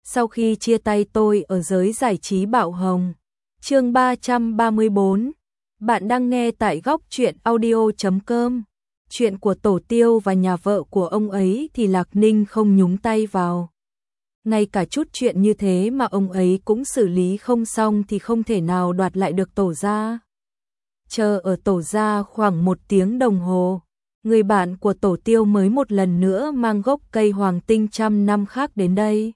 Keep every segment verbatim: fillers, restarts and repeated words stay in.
sau khi chia tay tôi ở giới giải trí Bạo Hồng. Chương ba trăm ba mươi bốn. Bạn đang nghe tại góc truyện audio chấm com. Chuyện của Tổ Tiêu và nhà vợ của ông ấy thì Lạc Ninh không nhúng tay vào. Ngay cả chút chuyện như thế mà ông ấy cũng xử lý không xong thì không thể nào đoạt lại được Tổ gia. Chờ ở Tổ gia khoảng một tiếng đồng hồ, người bạn của Tổ Tiêu mới một lần nữa mang gốc cây hoàng tinh trăm năm khác đến đây.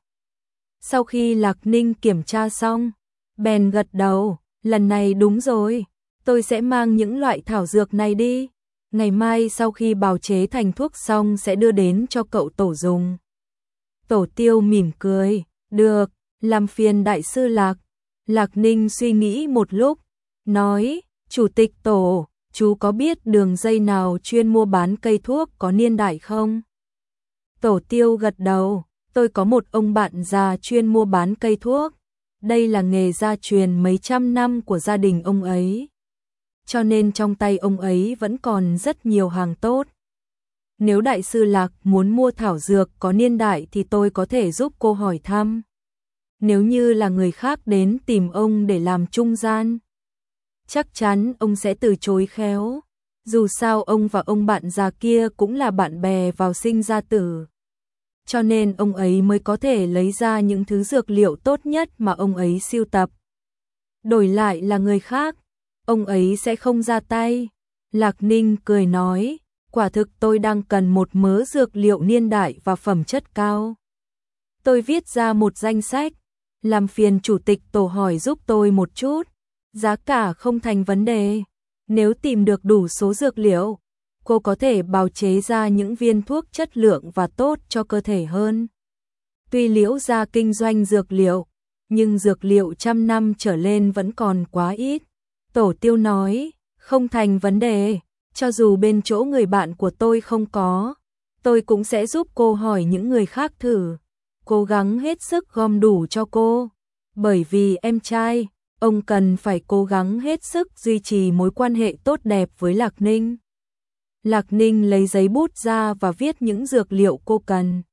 Sau khi Lạc Ninh kiểm tra xong, bèn gật đầu, lần này đúng rồi, tôi sẽ mang những loại thảo dược này đi. Ngày mai sau khi bào chế thành thuốc xong sẽ đưa đến cho cậu Tổ dùng. Tổ Tiêu mỉm cười, được, làm phiền đại sư Lạc. Lạc Ninh suy nghĩ một lúc, nói, Chủ tịch Tổ, chú có biết đường dây nào chuyên mua bán cây thuốc có niên đại không? Tổ Tiêu gật đầu, tôi có một ông bạn già chuyên mua bán cây thuốc. Đây là nghề gia truyền mấy trăm năm của gia đình ông ấy. Cho nên trong tay ông ấy vẫn còn rất nhiều hàng tốt. Nếu đại sư Lạc muốn mua thảo dược có niên đại thì tôi có thể giúp cô hỏi thăm. Nếu như là người khác đến tìm ông để làm trung gian, chắc chắn ông sẽ từ chối khéo. Dù sao ông và ông bạn già kia cũng là bạn bè vào sinh ra tử. Cho nên ông ấy mới có thể lấy ra những thứ dược liệu tốt nhất mà ông ấy sưu tập. Đổi lại là người khác, ông ấy sẽ không ra tay. Lạc Ninh cười nói, quả thực tôi đang cần một mớ dược liệu niên đại và phẩm chất cao. Tôi viết ra một danh sách, làm phiền Chủ tịch Tổ hỏi giúp tôi một chút. Giá cả không thành vấn đề. Nếu tìm được đủ số dược liệu, cô có thể bào chế ra những viên thuốc chất lượng và tốt cho cơ thể hơn. Tuy Liễu gia kinh doanh dược liệu, nhưng dược liệu trăm năm trở lên vẫn còn quá ít. Tổ Tiêu nói, không thành vấn đề, cho dù bên chỗ người bạn của tôi không có, tôi cũng sẽ giúp cô hỏi những người khác thử, cố gắng hết sức gom đủ cho cô. Bởi vì em trai, ông cần phải cố gắng hết sức duy trì mối quan hệ tốt đẹp với Lạc Ninh. Lạc Ninh lấy giấy bút ra và viết những dược liệu cô cần.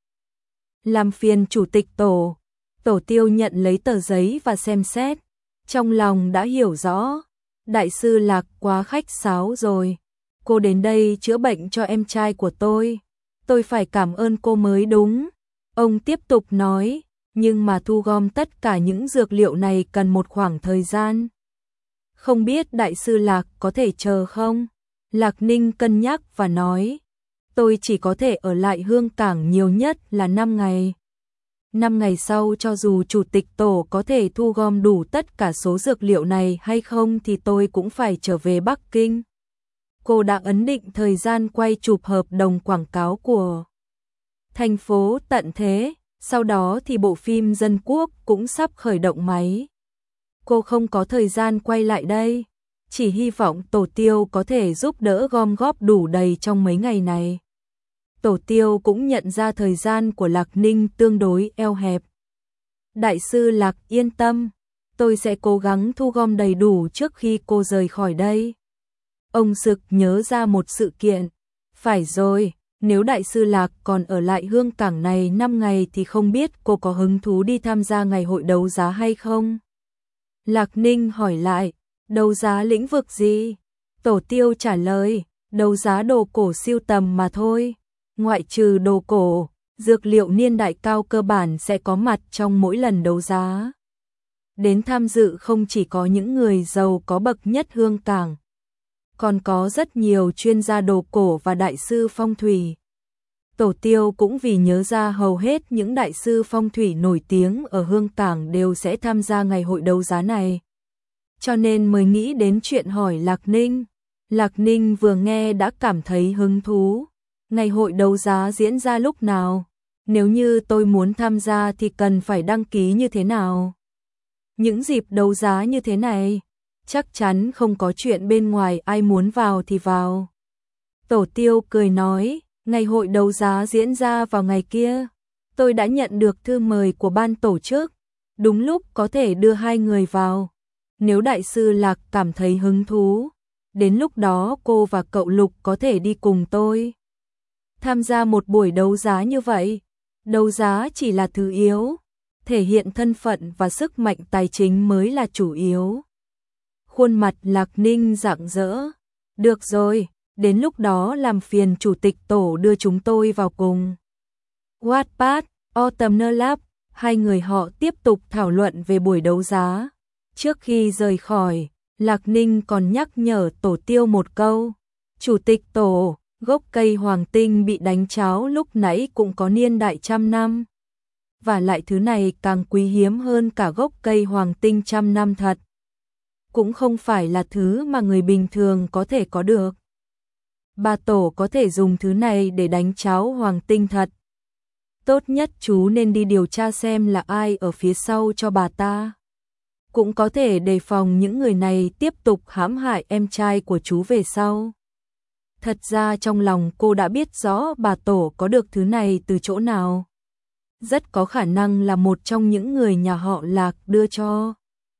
Làm phiền Chủ tịch Tổ. Tổ Tiêu nhận lấy tờ giấy và xem xét. Trong lòng đã hiểu rõ. Đại sư Lạc quá khách sáo rồi. Cô đến đây chữa bệnh cho em trai của tôi. Tôi phải cảm ơn cô mới đúng. Ông tiếp tục nói, nhưng mà thu gom tất cả những dược liệu này cần một khoảng thời gian. Không biết đại sư Lạc có thể chờ không? Lạc Ninh cân nhắc và nói, tôi chỉ có thể ở lại Hương Cảng nhiều nhất là năm ngày. năm ngày sau cho dù Chủ tịch Tổ có thể thu gom đủ tất cả số dược liệu này hay không thì tôi cũng phải trở về Bắc Kinh. Cô đã ấn định thời gian quay chụp hợp đồng quảng cáo của thành phố tận thế, sau đó thì bộ phim Dân Quốc cũng sắp khởi động máy. Cô không có thời gian quay lại đây. Chỉ hy vọng Tổ Tiêu có thể giúp đỡ gom góp đủ đầy trong mấy ngày này. Tổ Tiêu cũng nhận ra thời gian của Lạc Ninh tương đối eo hẹp. Đại sư Lạc yên tâm, tôi sẽ cố gắng thu gom đầy đủ trước khi cô rời khỏi đây. Ông sực nhớ ra một sự kiện. Phải rồi, nếu đại sư Lạc còn ở lại Hương Cảng này năm ngày thì không biết cô có hứng thú đi tham gia ngày hội đấu giá hay không? Lạc Ninh hỏi lại. Đấu giá lĩnh vực gì? Tổ Tiêu trả lời, đấu giá đồ cổ siêu tầm mà thôi. Ngoại trừ đồ cổ, dược liệu niên đại cao cơ bản sẽ có mặt trong mỗi lần đấu giá. Đến tham dự không chỉ có những người giàu có bậc nhất Hương Cảng, còn có rất nhiều chuyên gia đồ cổ và đại sư phong thủy. Tổ Tiêu cũng vì nhớ ra hầu hết những đại sư phong thủy nổi tiếng ở Hương Cảng đều sẽ tham gia ngày hội đấu giá này. Cho nên mới nghĩ đến chuyện hỏi Lạc Ninh. Lạc Ninh vừa nghe đã cảm thấy hứng thú. Ngày hội đấu giá diễn ra lúc nào? Nếu như tôi muốn tham gia thì cần phải đăng ký như thế nào? Những dịp đấu giá như thế này, chắc chắn không có chuyện bên ngoài ai muốn vào thì vào. Tổ Tiêu cười nói, ngày hội đấu giá diễn ra vào ngày kia. Tôi đã nhận được thư mời của ban tổ chức. Đúng lúc có thể đưa hai người vào. Nếu đại sư Lạc cảm thấy hứng thú, đến lúc đó cô và cậu Lục có thể đi cùng tôi. Tham gia một buổi đấu giá như vậy, đấu giá chỉ là thứ yếu. thể hiện thân phận và sức mạnh tài chính mới là chủ yếu. Khuôn mặt Lạc Ninh rạng rỡ. Được rồi, đến lúc đó làm phiền chủ tịch tổ đưa chúng tôi vào cùng. Wattpad, Autumn Lab, hai người họ tiếp tục thảo luận về buổi đấu giá. Trước khi rời khỏi, Lạc Ninh còn nhắc nhở Tổ Tiêu một câu. Chủ tịch tổ, gốc cây hoàng tinh bị đánh cháo lúc nãy cũng có niên đại trăm năm. Và lại thứ này càng quý hiếm hơn cả gốc cây hoàng tinh trăm năm thật. Cũng không phải là thứ mà người bình thường có thể có được. Bà tổ có thể dùng thứ này để đánh cháo hoàng tinh thật. Tốt nhất chú nên đi điều tra xem là ai ở phía sau cho bà ta. Cũng có thể đề phòng những người này tiếp tục hãm hại em trai của chú về sau. Thật ra trong lòng cô đã biết rõ bà tổ có được thứ này từ chỗ nào. Rất có khả năng là một trong những người nhà họ Lạc đưa cho.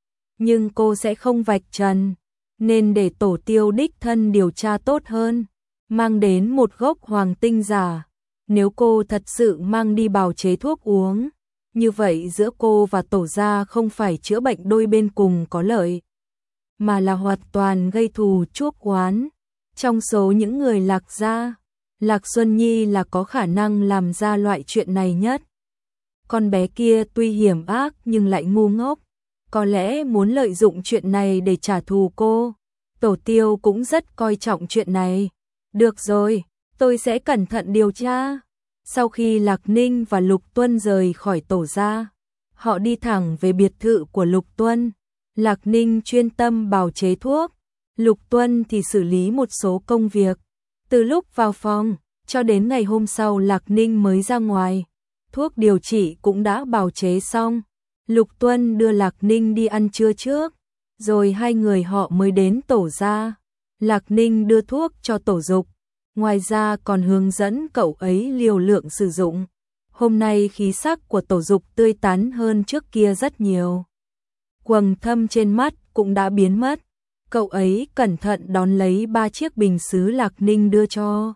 Nhưng cô sẽ không vạch trần, nên để Tổ Tiêu đích thân điều tra tốt hơn, mang đến một gốc hoàng tinh giả. Nếu cô thật sự mang đi bào chế thuốc uống, như vậy giữa cô và Tổ gia không phải chữa bệnh đôi bên cùng có lợi, mà là hoàn toàn gây thù chuốc oán. Trong số những người Lạc gia, Lạc Xuân Nhi là có khả năng làm ra loại chuyện này nhất. Con bé kia tuy hiểm ác nhưng lại ngu ngốc, có lẽ muốn lợi dụng chuyện này để trả thù cô. Tổ Tiêu cũng rất coi trọng chuyện này. Được rồi, tôi sẽ cẩn thận điều tra. Sau khi Lạc Ninh và Lục Tuân rời khỏi Tổ gia, họ đi thẳng về biệt thự của Lục Tuân. Lạc Ninh chuyên tâm bào chế thuốc, Lục Tuân thì xử lý một số công việc. Từ lúc vào phòng, cho đến ngày hôm sau Lạc Ninh mới ra ngoài, thuốc điều trị cũng đã bào chế xong. Lục Tuân đưa Lạc Ninh đi ăn trưa trước, rồi hai người họ mới đến Tổ gia. Lạc Ninh đưa thuốc cho Tổ Dục, ngoài ra còn hướng dẫn cậu ấy liều lượng sử dụng. Hôm nay khí sắc của Tổ Dục tươi tắn hơn trước kia rất nhiều. Quầng thâm trên mắt cũng đã biến mất. Cậu ấy cẩn thận đón lấy ba chiếc bình sứ Lạc Ninh đưa cho.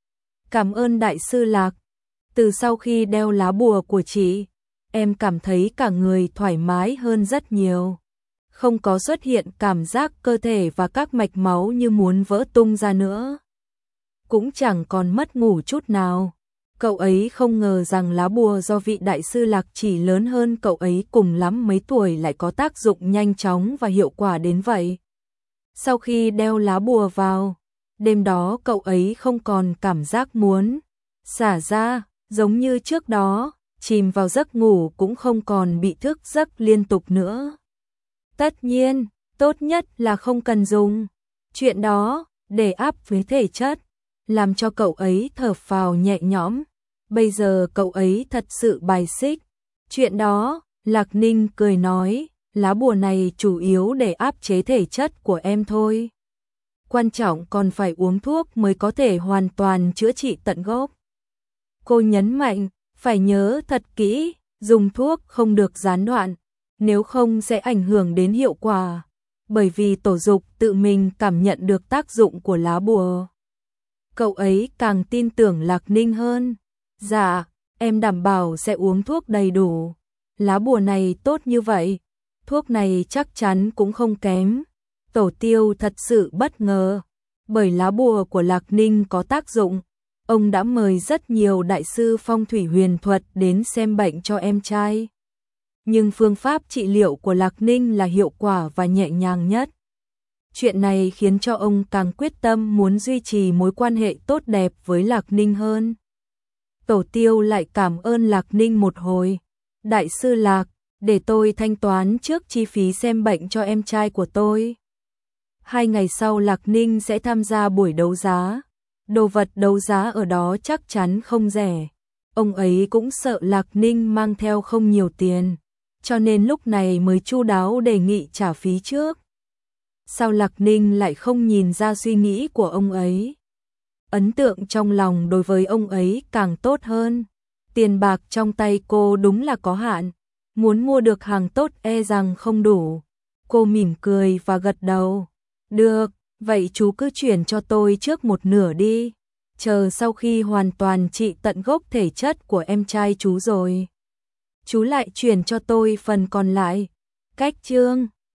Cảm ơn đại sư Lạc. Từ sau khi đeo lá bùa của chị, em cảm thấy cả người thoải mái hơn rất nhiều. Không có xuất hiện cảm giác cơ thể và các mạch máu như muốn vỡ tung ra nữa. Cũng chẳng còn mất ngủ chút nào. Cậu ấy không ngờ rằng lá bùa do vị đại sư Lạc chỉ lớn hơn cậu ấy cùng lắm mấy tuổi lại có tác dụng nhanh chóng và hiệu quả đến vậy. Sau khi đeo lá bùa vào, đêm đó cậu ấy không còn cảm giác muốn xả ra, giống như trước đó, chìm vào giấc ngủ cũng không còn bị thức giấc liên tục nữa. Tất nhiên, tốt nhất là không cần dùng chuyện đó để áp với thể chất, làm cho cậu ấy thở phào nhẹ nhõm. Bây giờ cậu ấy thật sự bài xích chuyện đó. Lạc Ninh cười nói, lá bùa này chủ yếu để áp chế thể chất của em thôi. Quan trọng còn phải uống thuốc mới có thể hoàn toàn chữa trị tận gốc. Cô nhấn mạnh, phải nhớ thật kỹ, dùng thuốc không được gián đoạn, nếu không sẽ ảnh hưởng đến hiệu quả. Bởi vì Tổ Dục tự mình cảm nhận được tác dụng của lá bùa. Cậu ấy càng tin tưởng Lạc Ninh hơn. Dạ, em đảm bảo sẽ uống thuốc đầy đủ. Lá bùa này tốt như vậy, thuốc này chắc chắn cũng không kém. Tổ Tiêu thật sự bất ngờ, bởi lá bùa của Lạc Ninh có tác dụng. Ông đã mời rất nhiều đại sư phong thủy huyền thuật đến xem bệnh cho em trai. Nhưng phương pháp trị liệu của Lạc Ninh là hiệu quả và nhẹ nhàng nhất. Chuyện này khiến cho ông càng quyết tâm muốn duy trì mối quan hệ tốt đẹp với Lạc Ninh hơn. Tổ Tiêu lại cảm ơn Lạc Ninh một hồi. Đại sư Lạc, để tôi thanh toán trước chi phí xem bệnh cho em trai của tôi. Hai ngày sau Lạc Ninh sẽ tham gia buổi đấu giá. Đồ vật đấu giá ở đó chắc chắn không rẻ. Ông ấy cũng sợ Lạc Ninh mang theo không nhiều tiền, cho nên lúc này mới chu đáo đề nghị trả phí trước. Sao Lạc Ninh lại không nhìn ra suy nghĩ của ông ấy? Ấn tượng trong lòng đối với ông ấy càng tốt hơn. Tiền bạc trong tay cô đúng là có hạn, muốn mua được hàng tốt e rằng không đủ. Cô mỉm cười và gật đầu. Được, vậy chú cứ chuyển cho tôi trước một nửa đi. Chờ sau khi hoàn toàn trị tận gốc thể chất của em trai chú rồi, chú lại chuyển cho tôi phần còn lại. Cách chương